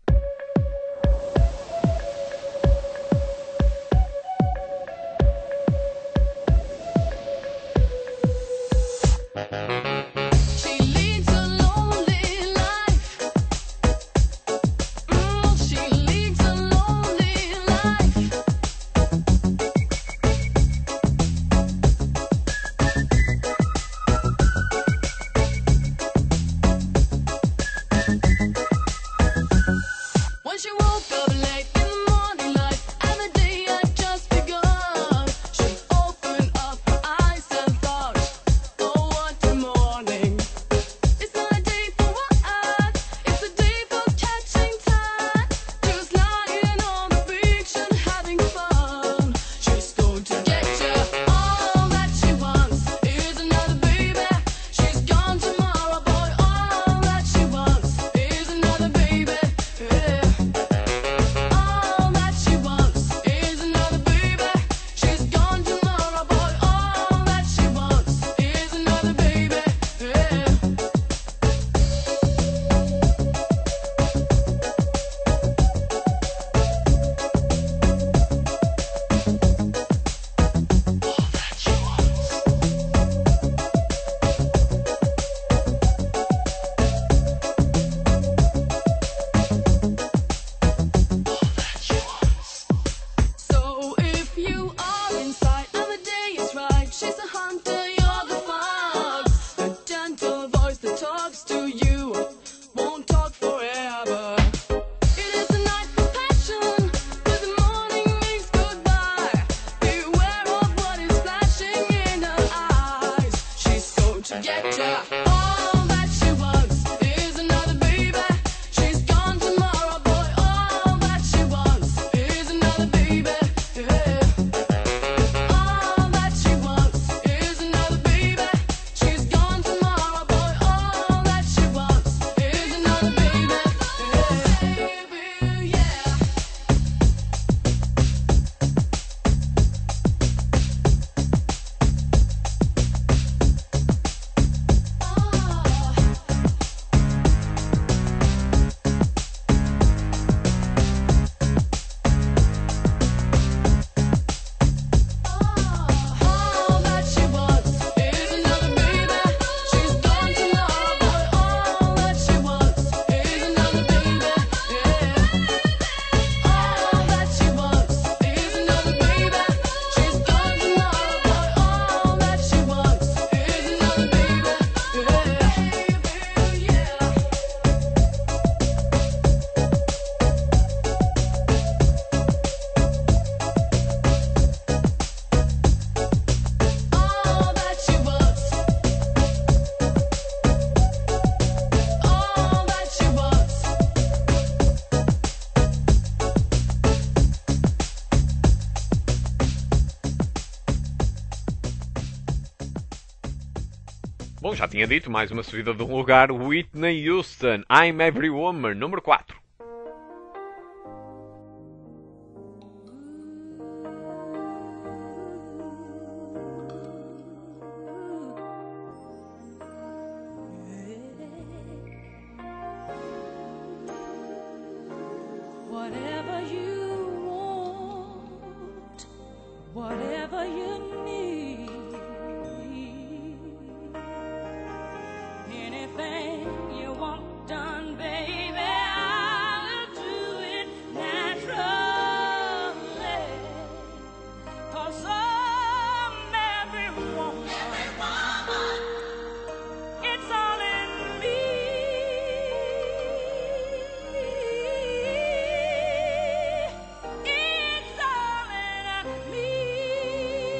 She leads a lonely life. She leads a lonely life. When she woke up late in the morning light, and the day had just begun, she opened up her eyes and thought, oh, what tomorrow Como já tinha dito, mais uma subida de um lugar, Whitney Houston, I'm Every Woman, número 4. Whatever you want, whatever you need, anything you want done, baby, I'll do it naturally. 'Cause I'm every woman, it's all in me. It's all in me.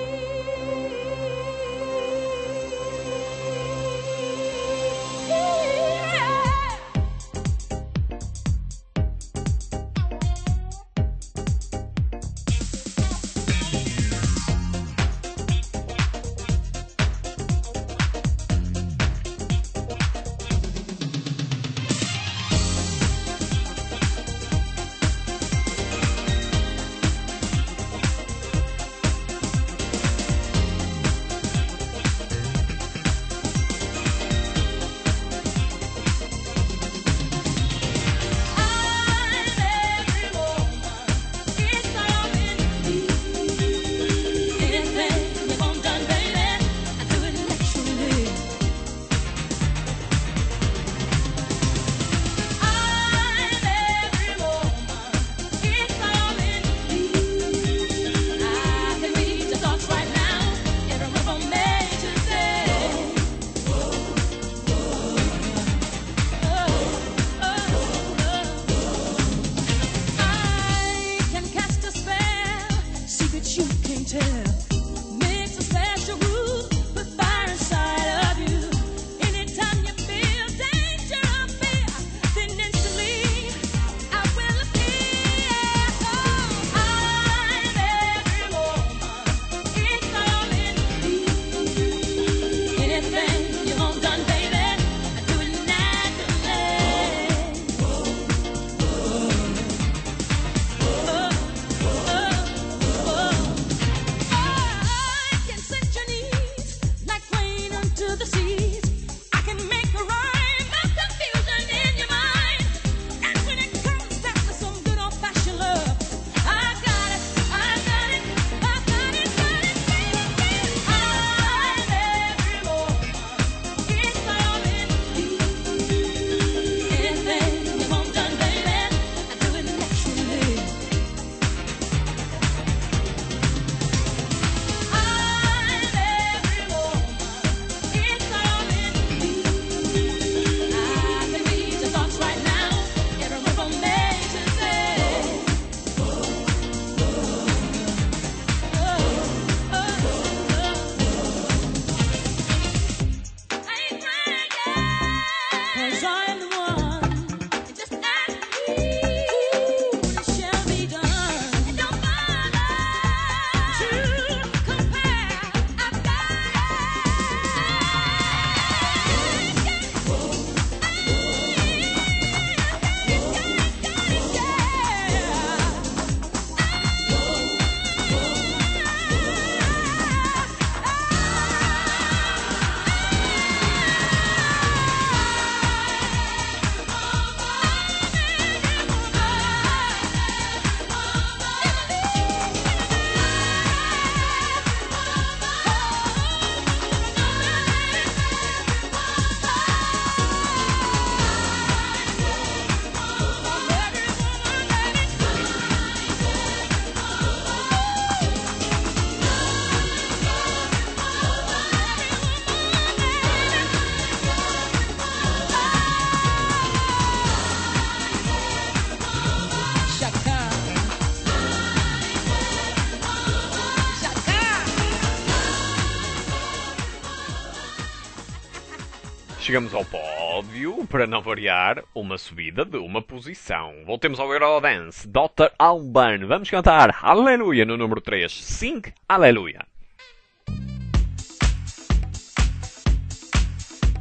Chegamos ao pódio, para não variar, uma subida de uma posição. Voltemos ao Eurodance. Dr. Alban. Vamos cantar Aleluia no número 3. Sing Aleluia.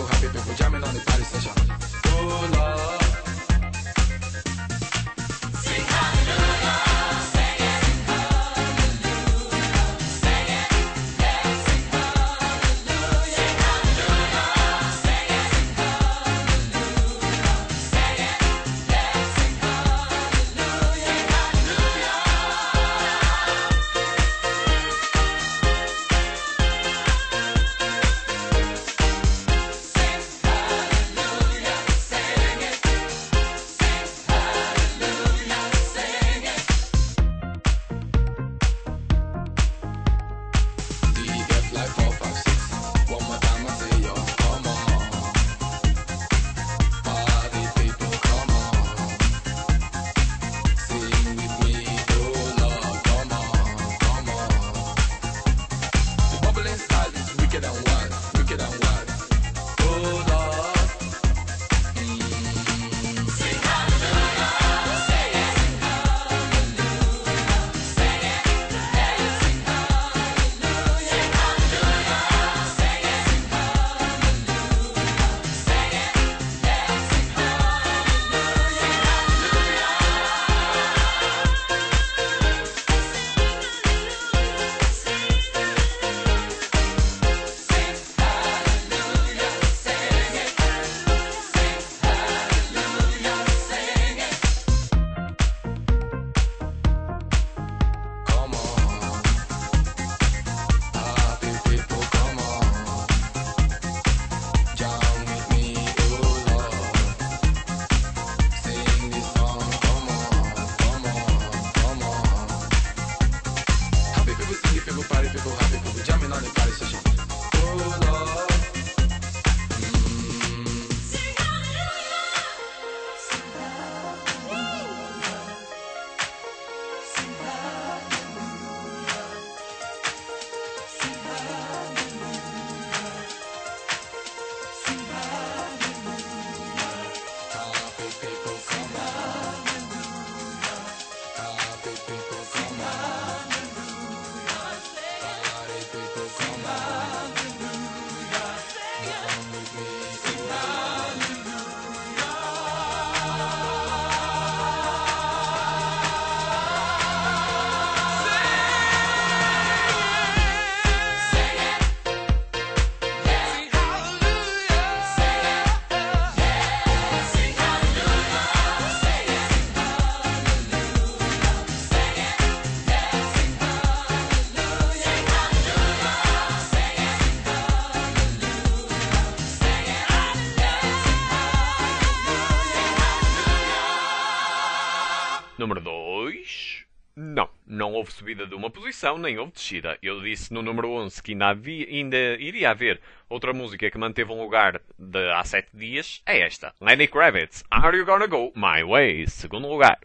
happy people jamming on the party session. Oh Lord. DEF like 4, 5, 6. One more time I say yo, come on. Party people, come on. Sing with me, oh Lord, come on, come on. The bubbling style is wicked and wild, wicked and wild. Oh Lord. Sing hallelujah, sing it, sing hallelujah, sing it, sing hallelujah, sing hallelujah, sing it, sing hallelujah, sing it, sing Come on, happy people, come on, jam with me, oh Lord, sing this song, come on, come on, come on. Happy people, sing people, party people, happy people, jamming on the party session, oh Lord. Happy people, come on. Happy people, come on. Party people, come on. Come with me, oh Sing it, yeah. Sing hallelujah, sing it, yeah. Sing hallelujah, sing it, sing hallelujah, sing it, yeah. Sing hallelujah, sing hallelujah, sing it, sing hallelujah, sing it, yeah. Número 2. Não houve subida de uma posição, nem houve descida. Eu disse no número 11 que ainda iria haver outra música que manteve um lugar há 7 dias. É esta. Lenny Kravitz, Are You Gonna Go My Way? Segundo lugar.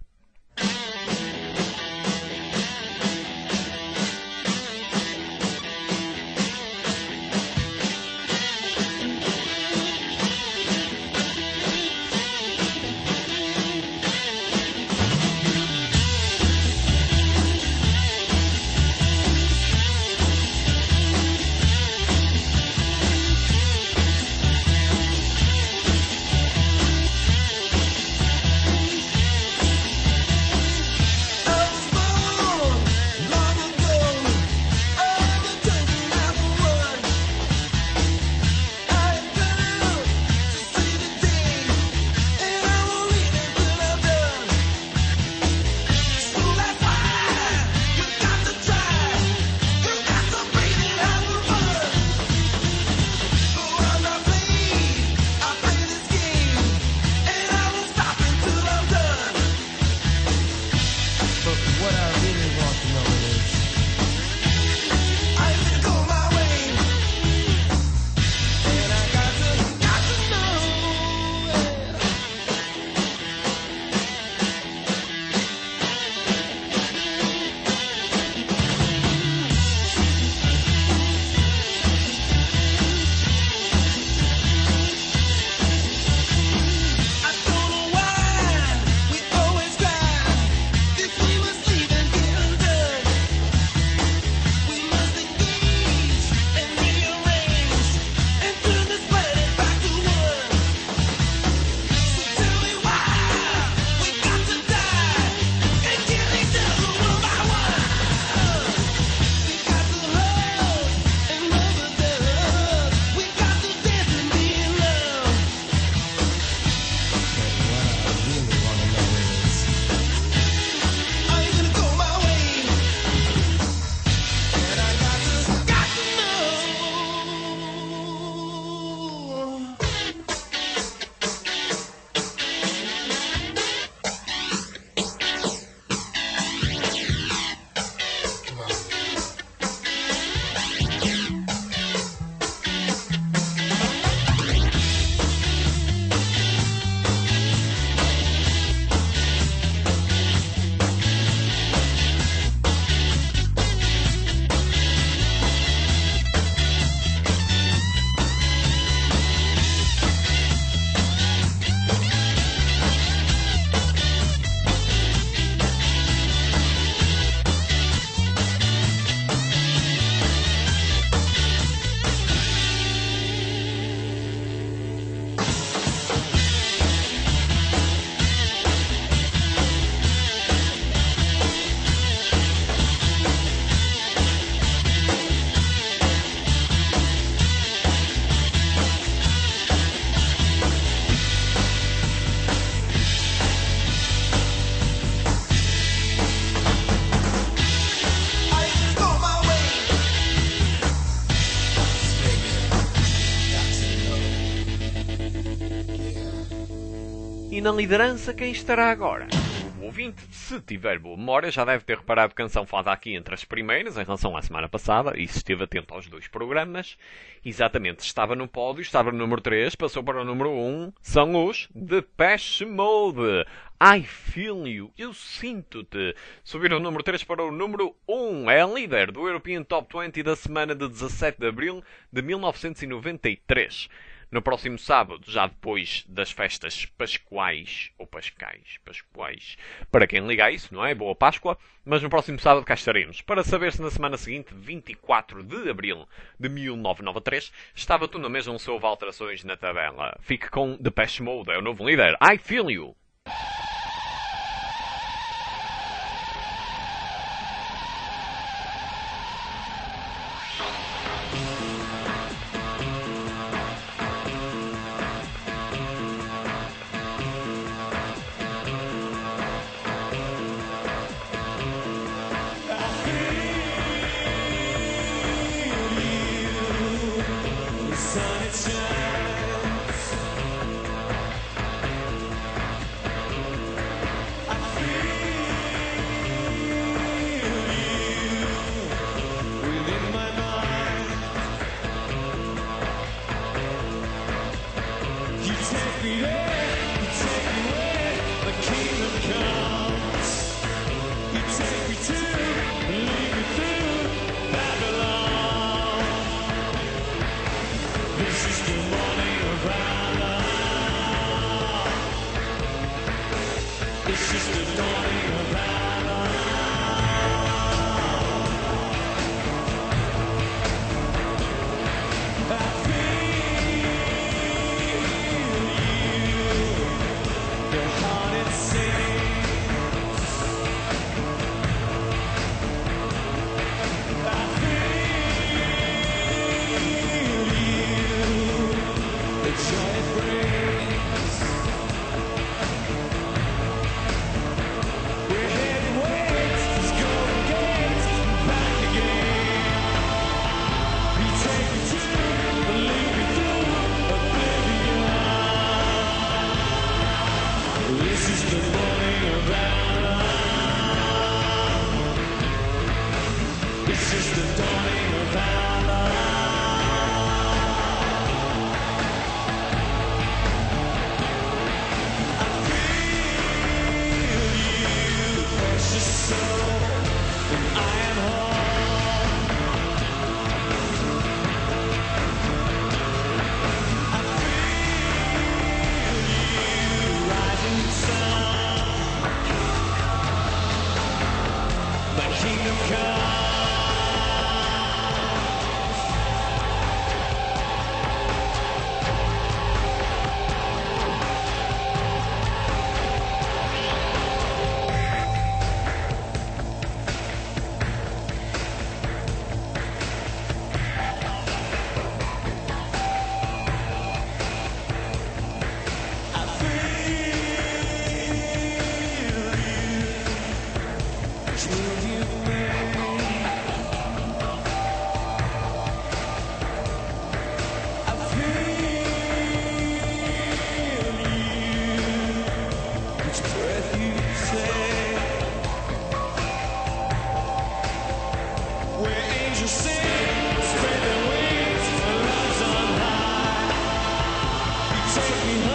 E na liderança, quem estará agora? O ouvinte, se tiver boa memória, já deve ter reparado que a canção fala aqui entre as primeiras em relação à semana passada, e se esteve atento aos 2 programas. Exatamente, estava no pódio, estava no número 3, passou para o número 1, são os Depeche Mode. I Feel You, eu sinto-te. Subiram o número 3 para o número 1. É a líder do European Top 20 da semana de 17 de abril de 1993. No próximo sábado, já depois das festas pascuais, ou pascais, para quem liga a isso, não é? Boa Páscoa. Mas no próximo sábado cá estaremos, para saber se na semana seguinte, 24 de abril de 1993, estava tudo na mesma ou se houve alterações na tabela. Fique com Depeche Mode, é o novo líder. I Feel You. Take me home.